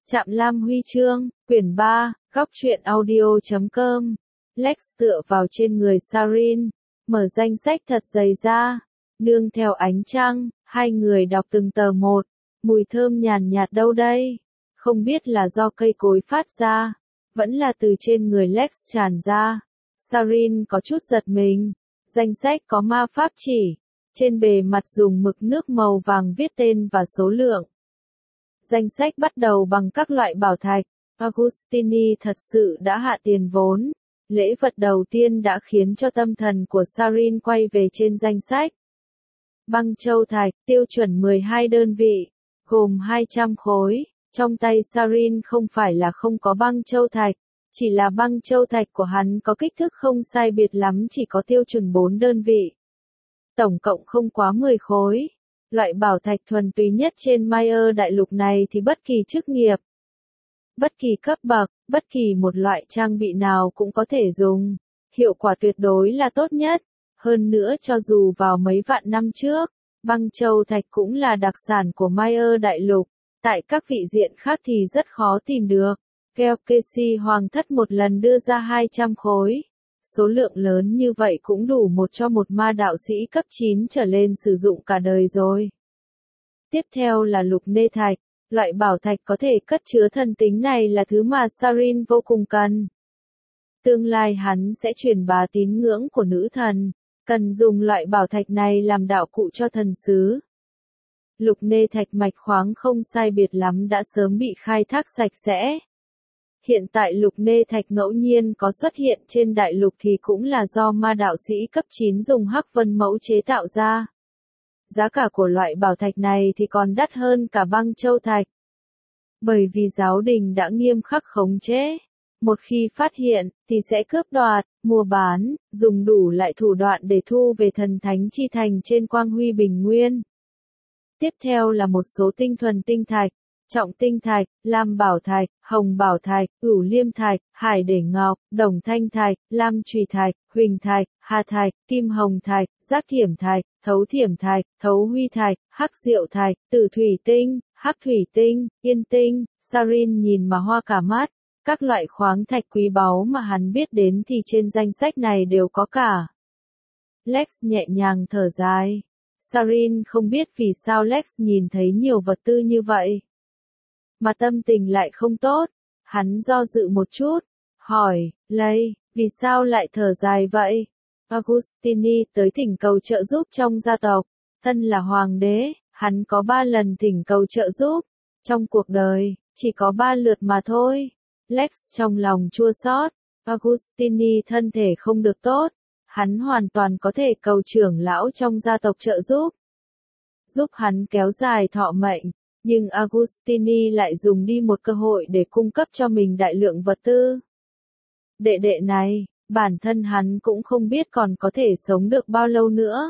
Trạm Lam Huy chương, quyển 3, góc truyện audio.com. Lex tựa vào trên người Sarin, mở danh sách thật dày ra. Nương theo ánh trăng, hai người đọc từng tờ một. Mùi thơm nhàn nhạt đâu đây? Không biết là do cây cối phát ra, vẫn là từ trên người Lex tràn ra. Sarin có chút giật mình. Danh sách có ma pháp chỉ. Trên bề mặt dùng mực nước màu vàng viết tên và số lượng. Danh sách bắt đầu bằng các loại bảo thạch. Agustini thật sự đã hạ tiền vốn. Lễ vật đầu tiên đã khiến cho tâm thần của Sarin quay về trên danh sách. Băng châu thạch, tiêu chuẩn 12 đơn vị, gồm 200 khối. Trong tay Sarin không phải là không có băng châu thạch, chỉ là băng châu thạch của hắn có kích thước không sai biệt lắm, chỉ có tiêu chuẩn 4 đơn vị. Tổng cộng không quá 10 khối. Loại bảo thạch thuần túy nhất trên Mayer đại lục này thì bất kỳ chức nghiệp, bất kỳ cấp bậc, bất kỳ một loại trang bị nào cũng có thể dùng. Hiệu quả tuyệt đối là tốt nhất. Hơn nữa cho dù vào mấy vạn năm trước, băng châu thạch cũng là đặc sản của Mayer đại lục. Tại các vị diện khác thì rất khó tìm được. Kelkesi Hoàng thất một lần đưa ra 200 khối. Số lượng lớn như vậy cũng đủ cho một ma đạo sĩ cấp 9 trở lên sử dụng cả đời rồi. Tiếp theo là lục nê thạch. Loại bảo thạch có thể cất chứa thần tính này là thứ mà Sarin vô cùng cần. Tương lai hắn sẽ truyền bá tín ngưỡng của nữ thần, cần dùng loại bảo thạch này làm đạo cụ cho thần sứ. Lục nê thạch mạch khoáng không sai biệt lắm đã sớm bị khai thác sạch sẽ. Hiện tại lục nê thạch ngẫu nhiên có xuất hiện trên đại lục thì cũng là do ma đạo sĩ cấp 9 dùng hắc vân mẫu chế tạo ra. Giá cả của loại bảo thạch này thì còn đắt hơn cả băng châu thạch. Bởi vì giáo đình đã nghiêm khắc khống chế. Một khi phát hiện, thì sẽ cướp đoạt, mua bán, dùng đủ loại thủ đoạn để thu về thần thánh chi thành trên quang huy bình nguyên. Tiếp theo là một số tinh thuần tinh thạch, trọng tinh thạch, lam bảo thạch, hồng bảo thạch, cửu liêm thạch, hải để ngọc, đồng thanh thạch, lam chùy thạch, huỳnh thạch, hà thạch, kim hồng thạch, giác thiểm thạch, thấu thiểm thạch, thấu huy thạch, hắc diệu thạch, tử thủy tinh, hắc thủy tinh, yên tinh. Sarin nhìn mà hoa cả mắt. Các loại khoáng thạch quý báu mà hắn biết đến thì trên danh sách này đều có cả. Lex nhẹ nhàng thở dài. Sarin không biết vì sao Lex nhìn thấy nhiều vật tư như vậy, mà tâm tình lại không tốt. Hắn do dự một chút, hỏi, Lây, vì sao lại thở dài vậy? Agustini tới thỉnh cầu trợ giúp trong gia tộc. Thân là hoàng đế, hắn có 3 lần thỉnh cầu trợ giúp. Trong cuộc đời, chỉ có 3 lượt mà thôi. Lex trong lòng chua xót. Agustini thân thể không được tốt. Hắn hoàn toàn có thể cầu trưởng lão trong gia tộc trợ giúp hắn kéo dài thọ mệnh. Nhưng Agustini lại dùng đi một cơ hội để cung cấp cho mình đại lượng vật tư. Đệ đệ này, bản thân hắn cũng không biết còn có thể sống được bao lâu nữa.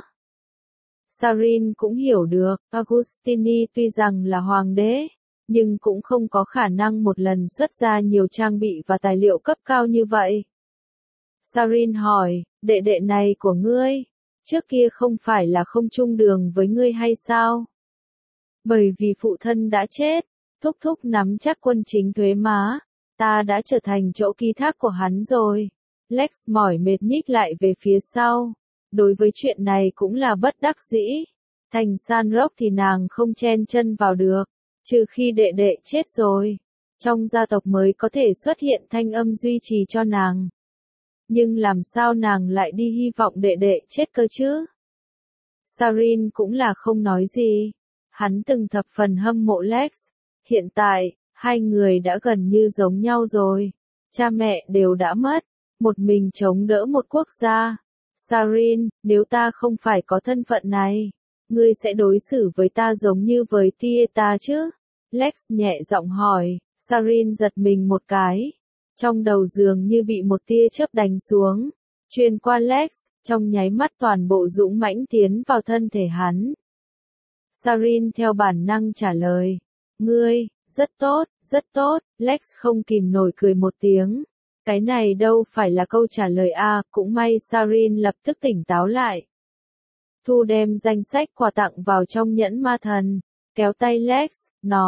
Sarin cũng hiểu được, Agustini tuy rằng là hoàng đế, nhưng cũng không có khả năng một lần xuất ra nhiều trang bị và tài liệu cấp cao như vậy. Sarin hỏi, đệ đệ này của ngươi, trước kia không phải là không chung đường với ngươi hay sao? Bởi vì phụ thân đã chết, thúc thúc nắm chắc quân chính thuế má, ta đã trở thành chỗ ký thác của hắn rồi. Lex mỏi mệt nhích lại về phía sau. Đối với chuyện này cũng là bất đắc dĩ. Thành San Rock thì nàng không chen chân vào được, trừ khi đệ đệ chết rồi. Trong gia tộc mới có thể xuất hiện thanh âm duy trì cho nàng. Nhưng làm sao nàng lại đi hy vọng đệ đệ chết cơ chứ? Sarin cũng là không nói gì. Hắn từng thập phần hâm mộ Lex. Hiện tại, hai người đã gần như giống nhau rồi. Cha mẹ đều đã mất. Một mình chống đỡ một quốc gia. Sarin, nếu ta không phải có thân phận này, ngươi sẽ đối xử với ta giống như với Tieta chứ? Lex nhẹ giọng hỏi. Sarin giật mình một cái. Trong đầu dường như bị một tia chớp đánh xuống. Truyền qua Lex, trong nháy mắt toàn bộ dũng mãnh tiến vào thân thể hắn. Sarin theo bản năng trả lời. Ngươi, rất tốt, rất tốt. Lex không kìm nổi cười một tiếng. Cái này đâu phải là câu trả lời a, cũng may Sarin lập tức tỉnh táo lại. Thu đem danh sách quà tặng vào trong nhẫn ma thần, kéo tay Lex, nói,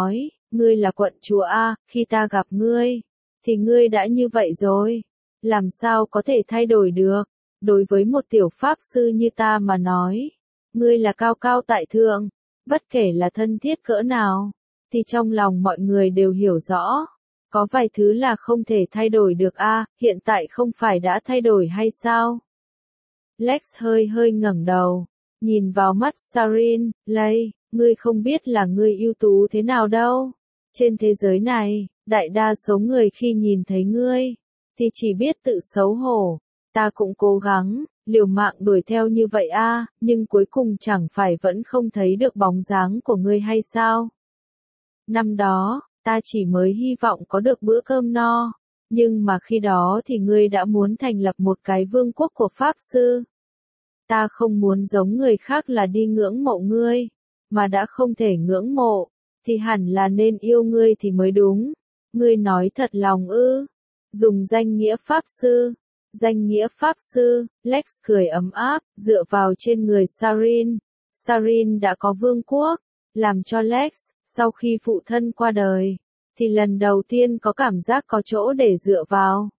ngươi là quận chúa A, khi ta gặp ngươi, thì ngươi đã như vậy rồi. Làm sao có thể thay đổi được? Đối với một tiểu pháp sư như ta mà nói, ngươi là cao cao tại thượng, bất kể là thân thiết cỡ nào, thì trong lòng mọi người đều hiểu rõ. Có vài thứ là không thể thay đổi được a, hiện tại không phải đã thay đổi hay sao? Lex hơi hơi ngẩng đầu, nhìn vào mắt Sarin, Lay, ngươi không biết là ngươi ưu tú thế nào đâu. Trên thế giới này, đại đa số người khi nhìn thấy ngươi, thì chỉ biết tự xấu hổ. Ta cũng cố gắng, liều mạng đuổi theo như vậy a, nhưng cuối cùng chẳng phải vẫn không thấy được bóng dáng của ngươi hay sao? Năm đó, ta chỉ mới hy vọng có được bữa cơm no, nhưng mà khi đó thì ngươi đã muốn thành lập một cái vương quốc của Pháp Sư. Ta không muốn giống người khác là đi ngưỡng mộ ngươi, mà đã không thể ngưỡng mộ, thì hẳn là nên yêu ngươi thì mới đúng. Ngươi nói thật lòng ư? Dùng danh nghĩa Pháp Sư. Danh nghĩa Pháp Sư, Lex cười ấm áp, dựa vào trên người Sarin. Sarin đã có vương quốc, làm cho Lex, sau khi phụ thân qua đời, thì lần đầu tiên có cảm giác có chỗ để dựa vào.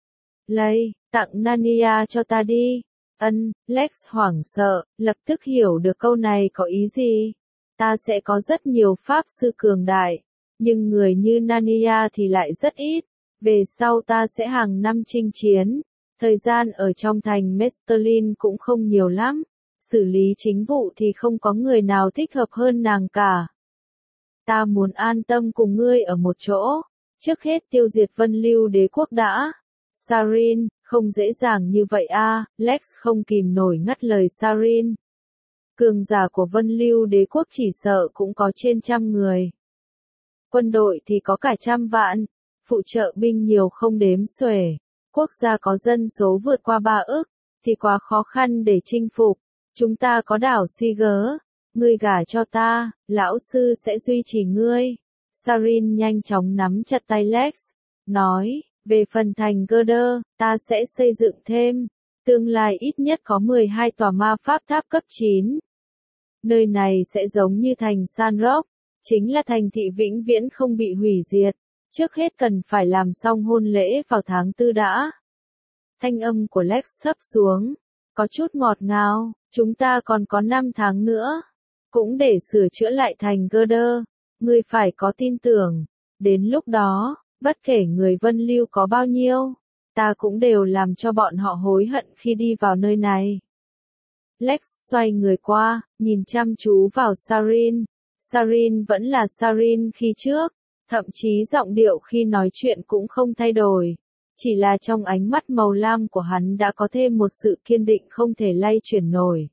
Lay, tặng Narnia cho ta đi. Lex hoảng sợ, lập tức hiểu được câu này có ý gì. Ta sẽ có rất nhiều pháp sư cường đại, nhưng người như Narnia thì lại rất ít. Về sau ta sẽ hàng năm chinh chiến, thời gian ở trong thành Mesterlin cũng không nhiều lắm, xử lý chính vụ thì không có người nào thích hợp hơn nàng cả. Ta muốn an tâm cùng ngươi ở một chỗ, trước hết tiêu diệt Vân Lưu Đế quốc đã. Sarin, không dễ dàng như vậy a, Lex không kìm nổi ngắt lời Sarin. Cường giả của Vân Lưu Đế quốc chỉ sợ cũng có trên 100 người. Quân đội thì có cả 100 vạn, phụ trợ binh nhiều không đếm xuể. Quốc gia có dân số vượt qua 3 ức, thì quá khó khăn để chinh phục. Chúng ta có đảo Siger, ngươi gả cho ta, lão sư sẽ duy trì ngươi. Sarin nhanh chóng nắm chặt tay Lex, nói, về phần thành Gerder, ta sẽ xây dựng thêm, tương lai ít nhất có 12 tòa ma pháp tháp cấp 9. Nơi này sẽ giống như thành Sandrock, chính là thành thị vĩnh viễn không bị hủy diệt. Trước hết cần phải làm xong hôn lễ vào tháng 4 đã. Thanh âm của Lex thấp xuống, có chút ngọt ngào, chúng ta còn có 5 tháng nữa, cũng để sửa chữa lại thành Gerder. Ngươi phải có tin tưởng, đến lúc đó, bất kể người Vân Lưu có bao nhiêu, ta cũng đều làm cho bọn họ hối hận khi đi vào nơi này. Lex xoay người qua, nhìn chăm chú vào Sarin. Sarin vẫn là Sarin khi trước, thậm chí giọng điệu khi nói chuyện cũng không thay đổi. Chỉ là trong ánh mắt màu lam của hắn đã có thêm một sự kiên định không thể lay chuyển nổi.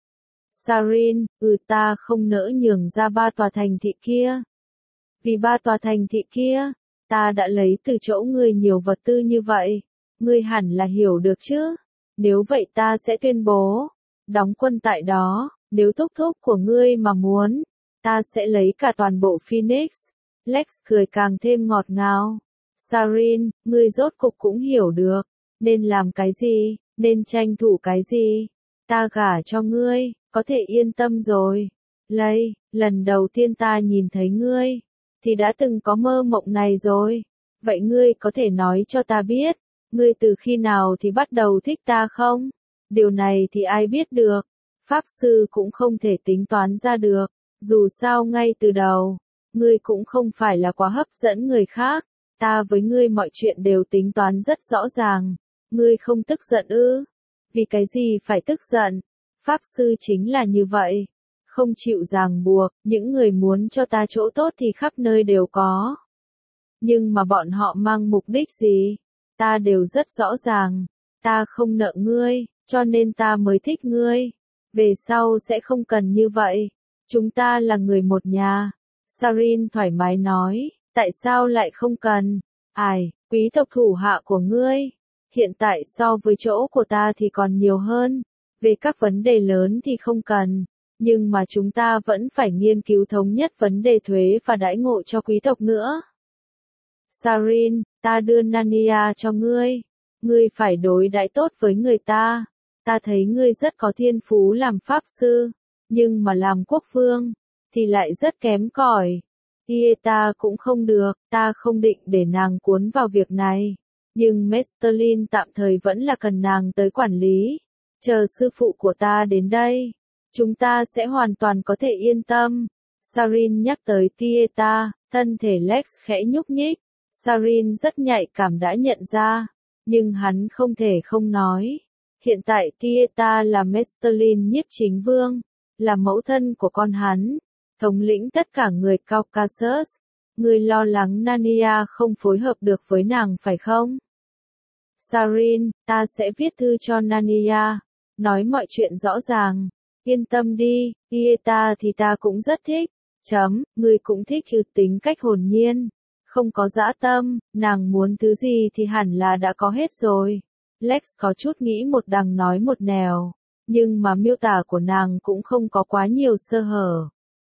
Sarin, ta không nỡ nhường ra 3 tòa thành thị kia. Vì 3 tòa thành thị kia, ta đã lấy từ chỗ ngươi nhiều vật tư như vậy. Ngươi hẳn là hiểu được chứ. Nếu vậy ta sẽ tuyên bố, đóng quân tại đó, nếu thúc thúc của ngươi mà muốn, ta sẽ lấy cả toàn bộ Phoenix. Lex cười càng thêm ngọt ngào. Sarin, ngươi rốt cục cũng hiểu được, nên làm cái gì, nên tranh thủ cái gì. Ta gả cho ngươi, có thể yên tâm rồi. Lay, lần đầu tiên ta nhìn thấy ngươi, thì đã từng có mơ mộng này rồi. Vậy ngươi có thể nói cho ta biết, ngươi từ khi nào thì bắt đầu thích ta không? Điều này thì ai biết được, Pháp Sư cũng không thể tính toán ra được, dù sao ngay từ đầu, ngươi cũng không phải là quá hấp dẫn người khác, ta với ngươi mọi chuyện đều tính toán rất rõ ràng, ngươi không tức giận ư? Vì cái gì phải tức giận? Pháp Sư chính là như vậy, không chịu ràng buộc, những người muốn cho ta chỗ tốt thì khắp nơi đều có. Nhưng mà bọn họ mang mục đích gì? Ta đều rất rõ ràng, ta không nợ ngươi, cho nên ta mới thích ngươi. Về sau sẽ không cần như vậy, chúng ta là người một nhà. Sarin thoải mái nói, tại sao lại không cần? Ai, quý tộc thủ hạ của ngươi, hiện tại so với chỗ của ta thì còn nhiều hơn. Về các vấn đề lớn thì không cần, nhưng mà chúng ta vẫn phải nghiên cứu thống nhất vấn đề thuế và đãi ngộ cho quý tộc nữa. Sarin, ta đưa Narnia cho ngươi. Ngươi phải đối đãi tốt với người ta. Ta thấy ngươi rất có thiên phú làm pháp sư, nhưng mà làm quốc vương, thì lại rất kém cỏi. Ta cũng không được, ta không định để nàng cuốn vào việc này. Nhưng Masterlin tạm thời vẫn là cần nàng tới quản lý. Chờ sư phụ của ta đến đây, chúng ta sẽ hoàn toàn có thể yên tâm. Sarin nhắc tới Tieta, thân thể Lex khẽ nhúc nhích. Sarin rất nhạy cảm đã nhận ra, nhưng hắn không thể không nói. Hiện tại Tieta là Masterlin nhiếp chính vương, là mẫu thân của con hắn, thống lĩnh tất cả người Caucasus. Ngươi lo lắng Nania không phối hợp được với nàng phải không? Sarin, ta sẽ viết thư cho Nania, nói mọi chuyện rõ ràng. Yên tâm đi, Tieta thì ta cũng rất thích. Ngươi cũng thích tính cách hồn nhiên, không có dã tâm, nàng muốn thứ gì thì hẳn là đã có hết rồi. Lex có chút nghĩ một đằng nói một nẻo, nhưng mà miêu tả của nàng cũng không có quá nhiều sơ hở.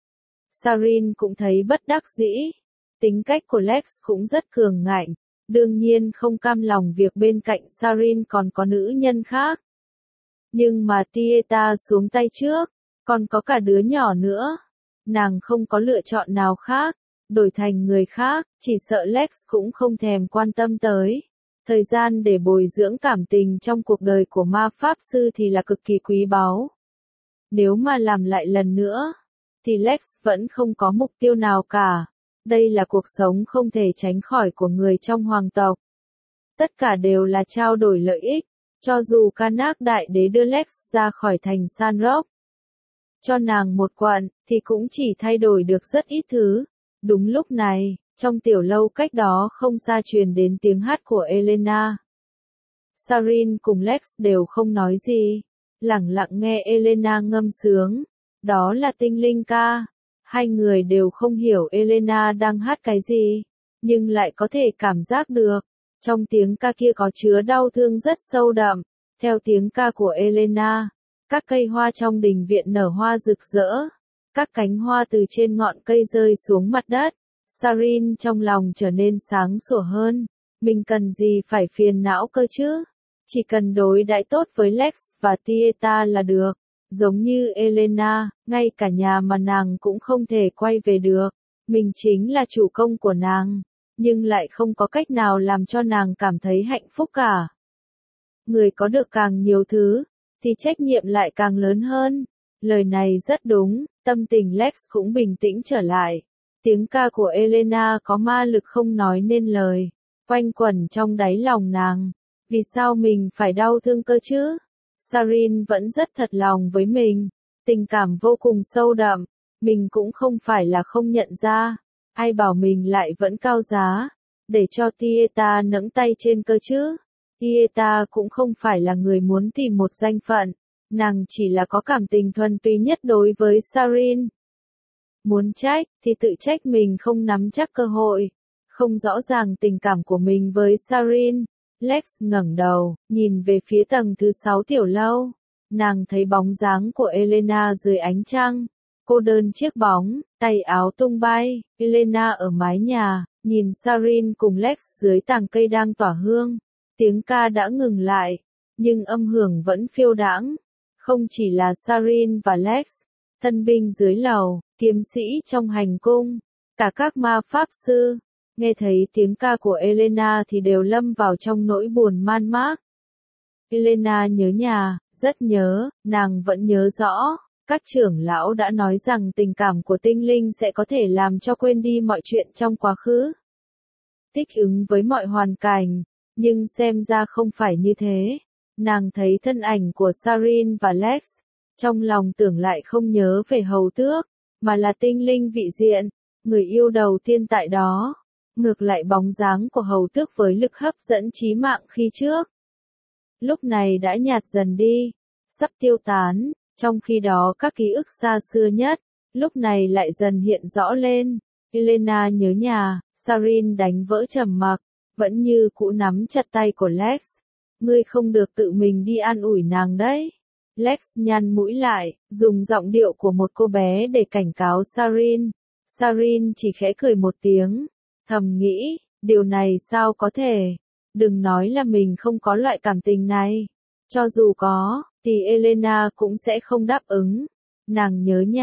Sarin cũng thấy bất đắc dĩ, tính cách của Lex cũng rất cường ngạnh, đương nhiên không cam lòng việc bên cạnh Sarin còn có nữ nhân khác. Nhưng mà Tieta xuống tay trước, còn có cả đứa nhỏ nữa. Nàng không có lựa chọn nào khác, đổi thành người khác, chỉ sợ Lex cũng không thèm quan tâm tới. Thời gian để bồi dưỡng cảm tình trong cuộc đời của ma pháp sư thì là cực kỳ quý báu. Nếu mà làm lại lần nữa, thì Lex vẫn không có mục tiêu nào cả. Đây là cuộc sống không thể tránh khỏi của người trong hoàng tộc. Tất cả đều là trao đổi lợi ích, cho dù Karnak đại đế đưa Lex ra khỏi thành Sanrock, cho nàng một quận, thì cũng chỉ thay đổi được rất ít thứ. Đúng lúc này, trong tiểu lâu cách đó không xa truyền đến tiếng hát của Elena. Sarin cùng Lex đều không nói gì, lẳng lặng nghe Elena ngâm sướng. Đó là tinh linh ca. Hai người đều không hiểu Elena đang hát cái gì, nhưng lại có thể cảm giác được. Trong tiếng ca kia có chứa đau thương rất sâu đậm. Theo tiếng ca của Elena, các cây hoa trong đình viện nở hoa rực rỡ. Các cánh hoa từ trên ngọn cây rơi xuống mặt đất. Sarin trong lòng trở nên sáng sủa hơn. Mình cần gì phải phiền não cơ chứ? Chỉ cần đối đãi tốt với Lex và Tieta là được. Giống như Elena, ngay cả nhà mà nàng cũng không thể quay về được. Mình chính là chủ công của nàng, nhưng lại không có cách nào làm cho nàng cảm thấy hạnh phúc cả. Người có được càng nhiều thứ, thì trách nhiệm lại càng lớn hơn. Lời này rất đúng, tâm tình Lex cũng bình tĩnh trở lại. Tiếng ca của Elena có ma lực không nói nên lời, quanh quẩn trong đáy lòng nàng. Vì sao mình phải đau thương cơ chứ? Sarin vẫn rất thật lòng với mình, tình cảm vô cùng sâu đậm, mình cũng không phải là không nhận ra, ai bảo mình lại vẫn cao giá, để cho Tieta nẫng tay trên cơ chứ. Tieta cũng không phải là người muốn tìm một danh phận, nàng chỉ là có cảm tình thuần túy nhất đối với Sarin. Muốn trách, thì tự trách mình không nắm chắc cơ hội, không rõ ràng tình cảm của mình với Sarin. Lex ngẩng đầu, nhìn về phía tầng thứ 6 tiểu lâu. Nàng thấy bóng dáng của Elena dưới ánh trăng. Cô đơn chiếc bóng, tay áo tung bay. Elena ở mái nhà, nhìn Sarin cùng Lex dưới tàng cây đang tỏa hương. Tiếng ca đã ngừng lại, nhưng âm hưởng vẫn phiêu đãng. Không chỉ là Sarin và Lex, thân binh dưới lầu, kiếm sĩ trong hành cung, cả các ma pháp sư. Nghe thấy tiếng ca của Elena thì đều lâm vào trong nỗi buồn man mác. Elena nhớ nhà, rất nhớ, nàng vẫn nhớ rõ. Các trưởng lão đã nói rằng tình cảm của tinh linh sẽ có thể làm cho quên đi mọi chuyện trong quá khứ. Thích ứng với mọi hoàn cảnh, nhưng xem ra không phải như thế. Nàng thấy thân ảnh của Sarin và Lex, trong lòng tưởng lại không nhớ về hầu tước, mà là tinh linh vị diện, người yêu đầu tiên tại đó. Ngược lại bóng dáng của hầu tước với lực hấp dẫn chí mạng khi trước, lúc này đã nhạt dần đi, sắp tiêu tán, trong khi đó các ký ức xa xưa nhất, lúc này lại dần hiện rõ lên. Elena nhớ nhà, Sarin đánh vỡ trầm mặc, vẫn như cũ nắm chặt tay của Lex. Ngươi không được tự mình đi an ủi nàng đấy. Lex nhăn mũi lại, dùng giọng điệu của một cô bé để cảnh cáo Sarin. Sarin chỉ khẽ cười một tiếng. Thầm nghĩ, điều này sao có thể? Đừng nói là mình không có loại cảm tình này. Cho dù có, thì Elena cũng sẽ không đáp ứng. Nàng nhớ nhà,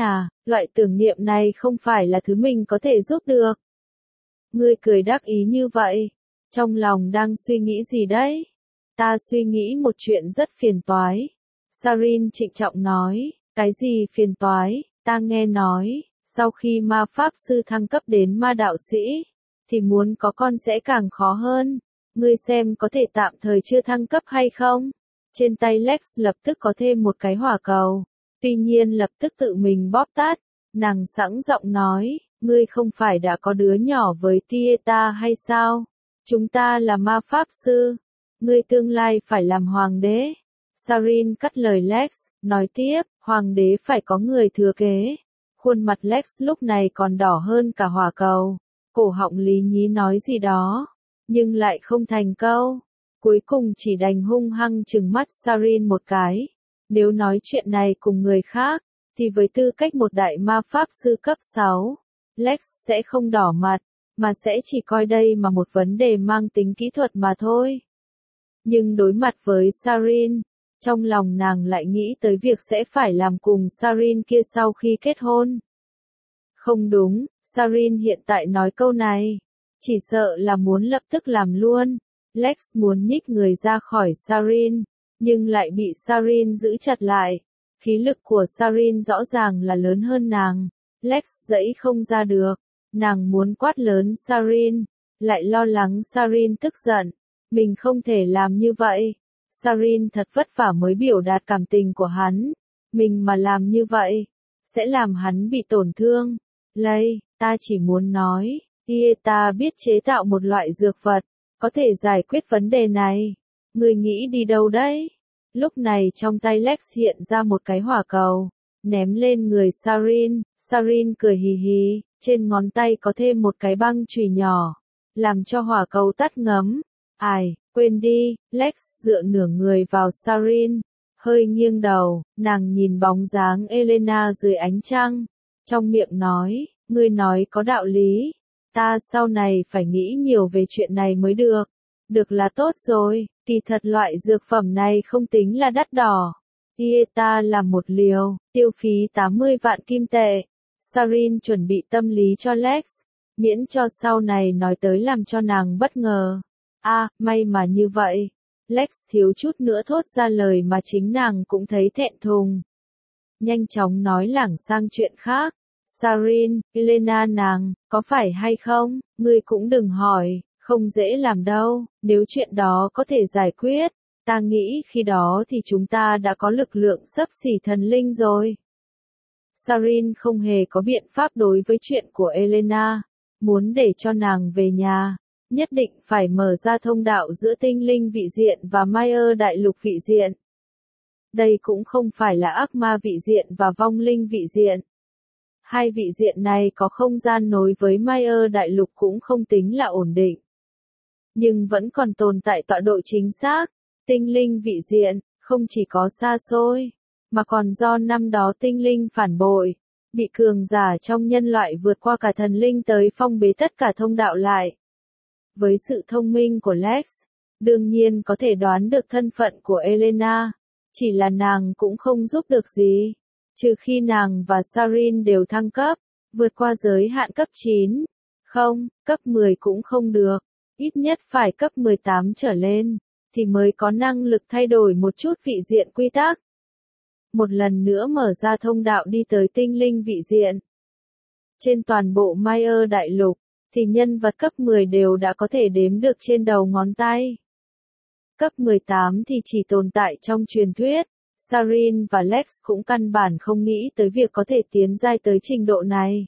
Loại tưởng niệm này không phải là thứ mình có thể giúp được. Ngươi cười đắc ý như vậy. Trong lòng đang suy nghĩ gì đấy? Ta suy nghĩ một chuyện rất phiền toái. Sarin trịnh trọng nói. Cái gì phiền toái? Ta nghe nói, sau khi ma pháp sư thăng cấp đến ma đạo sĩ, thì muốn có con sẽ càng khó hơn. Ngươi xem có thể tạm thời chưa thăng cấp hay không? Trên tay Lex lập tức có thêm một cái hỏa cầu. Tuy nhiên lập tức tự mình bóp tát. Nàng sẵn giọng nói, ngươi không phải đã có đứa nhỏ với Tieta hay sao? Chúng ta là ma pháp sư. Ngươi tương lai phải làm hoàng đế. Sarin cắt lời Lex, nói tiếp, hoàng đế phải có người thừa kế. Khuôn mặt Lex lúc này còn đỏ hơn cả hỏa cầu. Cổ họng lý nhí nói gì đó, nhưng lại không thành câu. Cuối cùng chỉ đành hung hăng trừng mắt Sarin một cái. Nếu nói chuyện này cùng người khác, thì với tư cách một đại ma pháp sư cấp 6, Lex sẽ không đỏ mặt, mà sẽ chỉ coi đây mà một vấn đề mang tính kỹ thuật mà thôi. Nhưng đối mặt với Sarin, trong lòng nàng lại nghĩ tới việc sẽ phải làm cùng Sarin kia sau khi kết hôn. Không đúng, Sarin hiện tại nói câu này, chỉ sợ là muốn lập tức làm luôn. Lex muốn nhích người ra khỏi Sarin, nhưng lại bị Sarin giữ chặt lại. Khí lực của Sarin rõ ràng là lớn hơn nàng. Lex giãy không ra được. Nàng muốn quát lớn Sarin, lại lo lắng Sarin tức giận. Mình không thể làm như vậy. Sarin thật vất vả mới biểu đạt cảm tình của hắn. Mình mà làm như vậy, sẽ làm hắn bị tổn thương. Lây, ta chỉ muốn nói, ta biết chế tạo một loại dược vật, có thể giải quyết vấn đề này. Ngươi nghĩ đi đâu đấy? Lúc này trong tay Lex hiện ra một cái hỏa cầu, ném lên người Sarin. Sarin cười hì hì, trên ngón tay có thêm một cái băng chùy nhỏ, làm cho hỏa cầu tắt ngấm. Ai, quên đi, Lex dựa nửa người vào Sarin, hơi nghiêng đầu, nàng nhìn bóng dáng Elena dưới ánh trăng, trong miệng nói, ngươi nói có đạo lý, ta sau này phải nghĩ nhiều về chuyện này mới được. Được là tốt rồi, kỳ thật loại dược phẩm này không tính là đắt đỏ. Ta làm một liều, tiêu phí 80 vạn kim tệ. Sarin chuẩn bị tâm lý cho Lex, miễn cho sau này nói tới làm cho nàng bất ngờ. May mà như vậy. Lex thiếu chút nữa thốt ra lời mà chính nàng cũng thấy thẹn thùng. Nhanh chóng nói lảng sang chuyện khác. Sarin, Elena nàng, có phải hay không? Ngươi cũng đừng hỏi, không dễ làm đâu. Nếu chuyện đó có thể giải quyết, ta nghĩ khi đó thì chúng ta đã có lực lượng xấp xỉ thần linh rồi. Sarin không hề có biện pháp đối với chuyện của Elena. Muốn để cho nàng về nhà, nhất định phải mở ra thông đạo giữa tinh linh vị diện và Mayer đại lục vị diện. Đây cũng không phải là ác ma vị diện và vong linh vị diện. Hai vị diện này có không gian nối với Mayer đại lục cũng không tính là ổn định. Nhưng vẫn còn tồn tại tọa độ chính xác. Tinh linh vị diện, không chỉ có xa xôi, mà còn do năm đó tinh linh phản bội, bị cường giả trong nhân loại vượt qua cả thần linh tới phong bế tất cả thông đạo lại. Với sự thông minh của Lex, đương nhiên có thể đoán được thân phận của Elena, chỉ là nàng cũng không giúp được gì, trừ khi nàng và Sarin đều thăng cấp, vượt qua giới hạn cấp 9. Không, cấp 10 cũng không được, ít nhất phải cấp 18 trở lên, thì mới có năng lực thay đổi một chút vị diện quy tắc. Một lần nữa mở ra thông đạo đi tới tinh linh vị diện. Trên toàn bộ Mayer đại lục, thì nhân vật cấp 10 đều đã có thể đếm được trên đầu ngón tay. Cấp 18 thì chỉ tồn tại trong truyền thuyết. Sarin và Lex cũng căn bản không nghĩ tới việc có thể tiến giai tới trình độ này.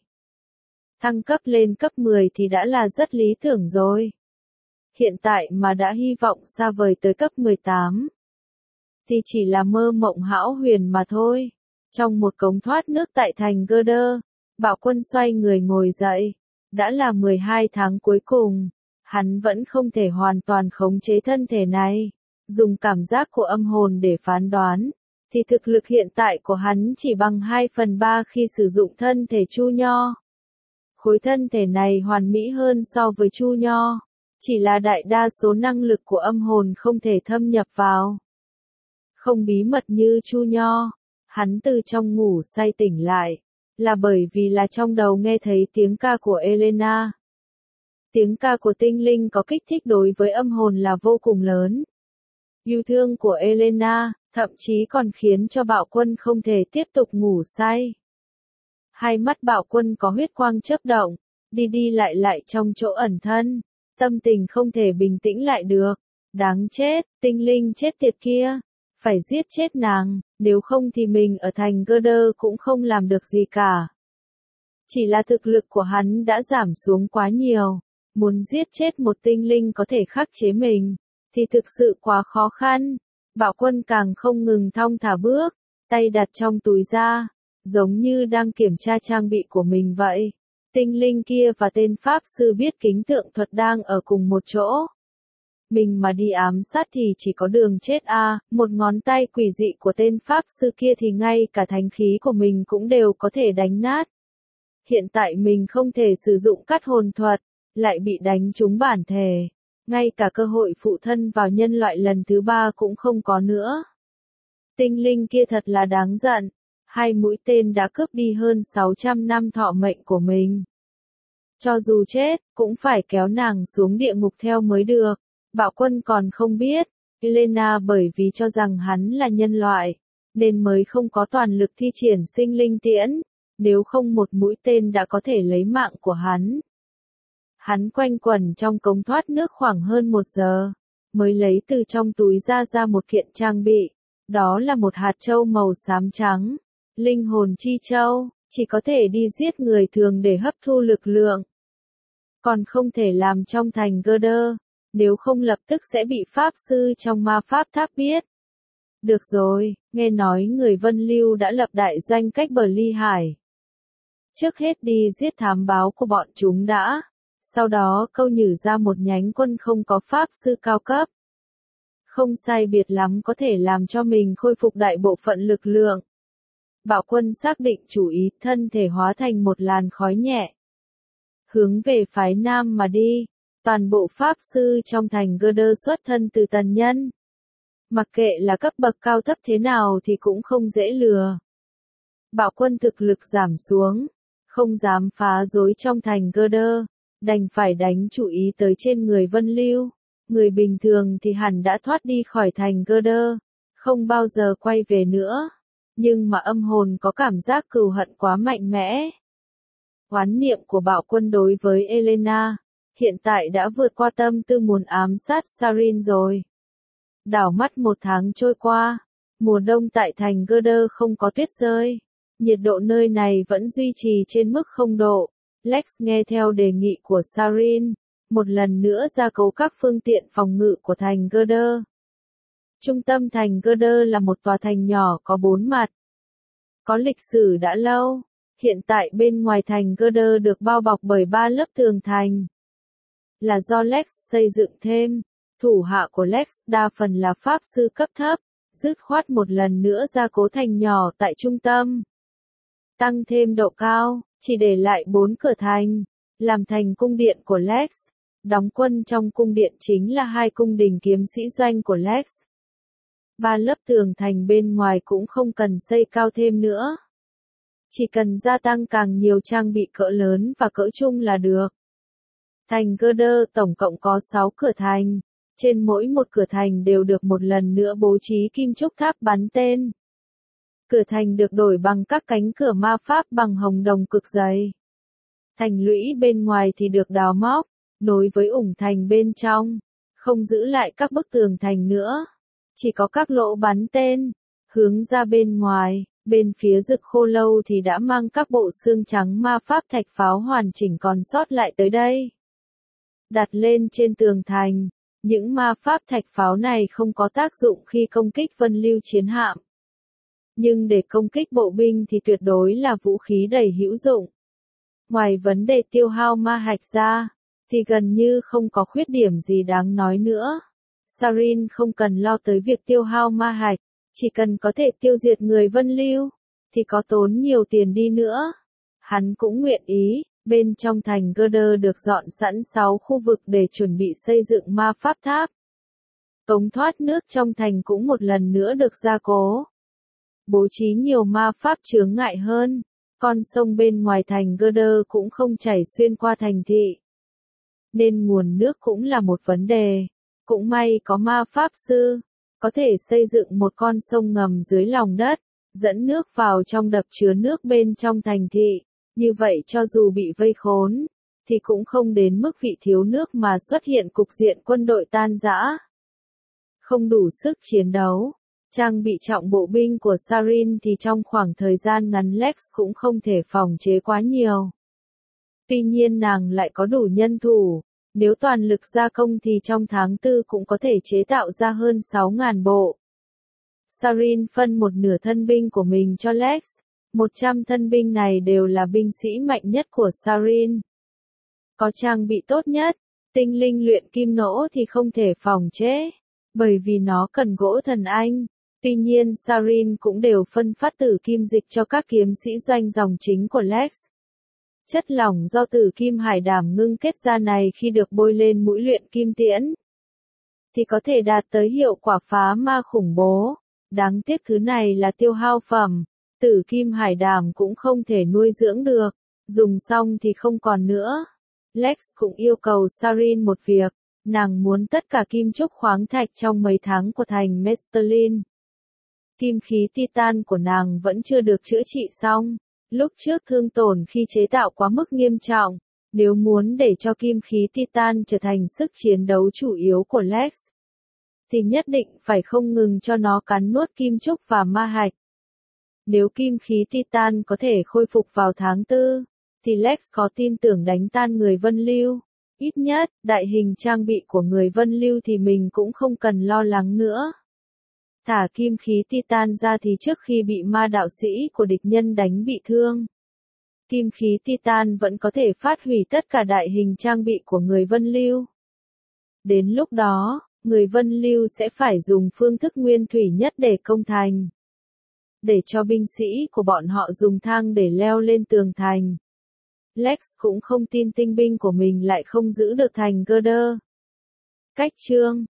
Thăng cấp lên cấp 10 thì đã là rất lý tưởng rồi. Hiện tại mà đã hy vọng xa vời tới cấp 18. Thì chỉ là mơ mộng hão huyền mà thôi. Trong một cống thoát nước tại thành Gerder, Bạo Quân xoay người ngồi dậy. Đã là 12 tháng cuối cùng, hắn vẫn không thể hoàn toàn khống chế thân thể này. Dùng cảm giác của âm hồn để phán đoán, thì thực lực hiện tại của hắn chỉ bằng 2/3 khi sử dụng thân thể Chu Nho. Khối thân thể này hoàn mỹ hơn so với Chu Nho, chỉ là đại đa số năng lực của âm hồn không thể thâm nhập vào. Không bí mật như Chu Nho, hắn từ trong ngủ say tỉnh lại, là bởi vì là trong đầu nghe thấy tiếng ca của Elena. Tiếng ca của tinh linh có kích thích đối với âm hồn là vô cùng lớn. Yêu thương của Elena, thậm chí còn khiến cho Bạo Quân không thể tiếp tục ngủ say. Hai mắt Bạo Quân có huyết quang chớp động, đi đi lại lại trong chỗ ẩn thân, tâm tình không thể bình tĩnh lại được. Đáng chết, tinh linh chết tiệt kia, phải giết chết nàng, nếu không thì mình ở thành Gơ cũng không làm được gì cả. Chỉ là thực lực của hắn đã giảm xuống quá nhiều, muốn giết chết một tinh linh có thể khắc chế mình, thì thực sự quá khó khăn. Bạo Quân càng không ngừng thong thả bước, tay đặt trong túi ra, giống như đang kiểm tra trang bị của mình vậy. Tinh linh kia và tên pháp sư biết kính tượng thuật đang ở cùng một chỗ. Mình mà đi ám sát thì chỉ có đường chết a. Một ngón tay quỷ dị của tên pháp sư kia thì ngay cả thánh khí của mình cũng đều có thể đánh nát. Hiện tại mình không thể sử dụng cắt hồn thuật, lại bị đánh trúng bản thể. Ngay cả cơ hội phụ thân vào nhân loại lần thứ 3 cũng không có nữa. Tinh linh kia thật là đáng giận. 2 mũi tên đã cướp đi hơn 600 năm thọ mệnh của mình. Cho dù chết, cũng phải kéo nàng xuống địa ngục theo mới được. Bạo Quân còn không biết, Elena bởi vì cho rằng hắn là nhân loại, nên mới không có toàn lực thi triển sinh linh tiễn, nếu không một mũi tên đã có thể lấy mạng của hắn. Hắn quanh quẩn trong cống thoát nước khoảng hơn 1 giờ, mới lấy từ trong túi ra một kiện trang bị, đó là một hạt châu màu xám trắng, linh hồn chi châu, chỉ có thể đi giết người thường để hấp thu lực lượng. Còn không thể làm trong thành Gơ, nếu không lập tức sẽ bị pháp sư trong ma pháp tháp biết. Được rồi, nghe nói người Vân Lưu đã lập đại doanh cách bờ Ly Hải. Trước hết đi giết thám báo của bọn chúng đã, sau đó câu nhử ra một nhánh quân không có pháp sư cao cấp. Không sai biệt lắm có thể làm cho mình khôi phục đại bộ phận lực lượng. Bạo Quân xác định chủ ý, thân thể hóa thành một làn khói nhẹ. Hướng về phái Nam mà đi, toàn bộ pháp sư trong thành Gơ xuất thân từ tần nhân. Mặc kệ là cấp bậc cao thấp thế nào thì cũng không dễ lừa. Bạo Quân thực lực giảm xuống, không dám phá rối trong thành Gơ, đành phải đánh chủ ý tới trên người Vân Lưu. Người bình thường thì hẳn đã thoát đi khỏi thành Gơ, không bao giờ quay về nữa. Nhưng mà âm hồn có cảm giác cừu hận quá mạnh mẽ. Oán niệm của Bạo Quân đối với Elena, hiện tại đã vượt qua tâm tư muốn ám sát Sarin rồi. Đảo mắt 1 tháng trôi qua, mùa đông tại thành Gơ không có tuyết rơi. Nhiệt độ nơi này vẫn duy trì trên mức 0 độ. Lex nghe theo đề nghị của Sarin, một lần nữa gia cố các phương tiện phòng ngự của thành Gơ. Trung tâm thành Gơ là một tòa thành nhỏ có 4 mặt. Có lịch sử đã lâu, hiện tại bên ngoài thành Gơ được bao bọc bởi 3 lớp tường thành. Là do Lex xây dựng thêm, thủ hạ của Lex đa phần là pháp sư cấp thấp, dứt khoát một lần nữa gia cố thành nhỏ tại trung tâm. Tăng thêm độ cao, chỉ để lại 4 cửa thành, làm thành cung điện của Lex. Đóng quân trong cung điện chính là 2 cung đình kiếm sĩ doanh của Lex. 3 lớp tường thành bên ngoài cũng không cần xây cao thêm nữa. Chỉ cần gia tăng càng nhiều trang bị cỡ lớn và cỡ trung là được. Thành Gơ tổng cộng có 6 cửa thành, trên mỗi một cửa thành đều được một lần nữa bố trí kim trúc tháp bắn tên. Cửa thành được đổi bằng các cánh cửa ma pháp bằng hồng đồng cực dày. Thành lũy bên ngoài thì được đào móc, nối với ủng thành bên trong, không giữ lại các bức tường thành nữa. Chỉ có các lỗ bắn tên, hướng ra bên ngoài, bên phía Dực Khô Lâu thì đã mang các bộ xương trắng ma pháp thạch pháo hoàn chỉnh còn sót lại tới đây. Đặt lên trên tường thành, những ma pháp thạch pháo này không có tác dụng khi công kích Vân Lưu chiến hạm. Nhưng để công kích bộ binh thì tuyệt đối là vũ khí đầy hữu dụng. Ngoài vấn đề tiêu hao ma hạch ra, thì gần như không có khuyết điểm gì đáng nói nữa. Sarin không cần lo tới việc tiêu hao ma hạch, chỉ cần có thể tiêu diệt người Vân Lưu, thì có tốn nhiều tiền đi nữa. Hắn cũng nguyện ý, bên trong thành Gơ được dọn sẵn 6 khu vực để chuẩn bị xây dựng ma pháp tháp. Cống thoát nước trong thành cũng một lần nữa được gia cố. Bố trí nhiều ma pháp chướng ngại hơn, Con sông bên ngoài thành Gerder cũng không chảy xuyên qua thành thị, nên nguồn nước cũng là một vấn đề. Cũng may có ma pháp sư, có thể xây dựng một con sông ngầm dưới lòng đất, dẫn nước vào trong đập chứa nước bên trong thành thị. Như vậy cho dù bị vây khốn, thì cũng không đến mức vì thiếu nước mà xuất hiện cục diện quân đội tan rã. Không đủ sức chiến đấu, trang bị trọng bộ binh của Sarin thì trong khoảng thời gian ngắn Lex cũng không thể phòng chế quá nhiều. Tuy nhiên nàng lại có đủ nhân thủ, nếu toàn lực gia công thì trong tháng 4 cũng có thể chế tạo ra hơn 6.000 bộ. Sarin phân một nửa thân binh của mình cho Lex, 100 thân binh này đều là binh sĩ mạnh nhất của Sarin. Có trang bị tốt nhất, tinh linh luyện kim nỗ thì không thể phòng chế, bởi vì nó cần gỗ thần anh. Tuy nhiên Sarin cũng đều phân phát tử kim dịch cho các kiếm sĩ doanh dòng chính của Lex. Chất lỏng do tử kim hải đảm ngưng kết ra này khi được bôi lên mũi luyện kim tiễn, thì có thể đạt tới hiệu quả phá ma khủng bố. Đáng tiếc thứ này là tiêu hao phẩm, tử kim hải đảm cũng không thể nuôi dưỡng được, dùng xong thì không còn nữa. Lex cũng yêu cầu Sarin một việc, nàng muốn tất cả kim trúc khoáng thạch trong mấy tháng của thành Mestelin. Kim khí Titan của nàng vẫn chưa được chữa trị xong, lúc trước thương tổn khi chế tạo quá mức nghiêm trọng, nếu muốn để cho kim khí Titan trở thành sức chiến đấu chủ yếu của Lex, thì nhất định phải không ngừng cho nó cắn nuốt kim trúc và ma hạch. Nếu kim khí Titan có thể khôi phục vào tháng 4, thì Lex có tin tưởng đánh tan người Vân Lưu. Ít nhất, đại hình trang bị của người Vân Lưu thì mình cũng không cần lo lắng nữa. Thả kim khí Titan ra thì trước khi bị ma đạo sĩ của địch nhân đánh bị thương, kim khí Titan vẫn có thể phát hủy tất cả đại hình trang bị của người Vân Lưu. Đến lúc đó, người Vân Lưu sẽ phải dùng phương thức nguyên thủy nhất để công thành, để cho binh sĩ của bọn họ dùng thang để leo lên tường thành. Lex cũng không tin tinh binh của mình lại không giữ được thành Gerder. Cách chương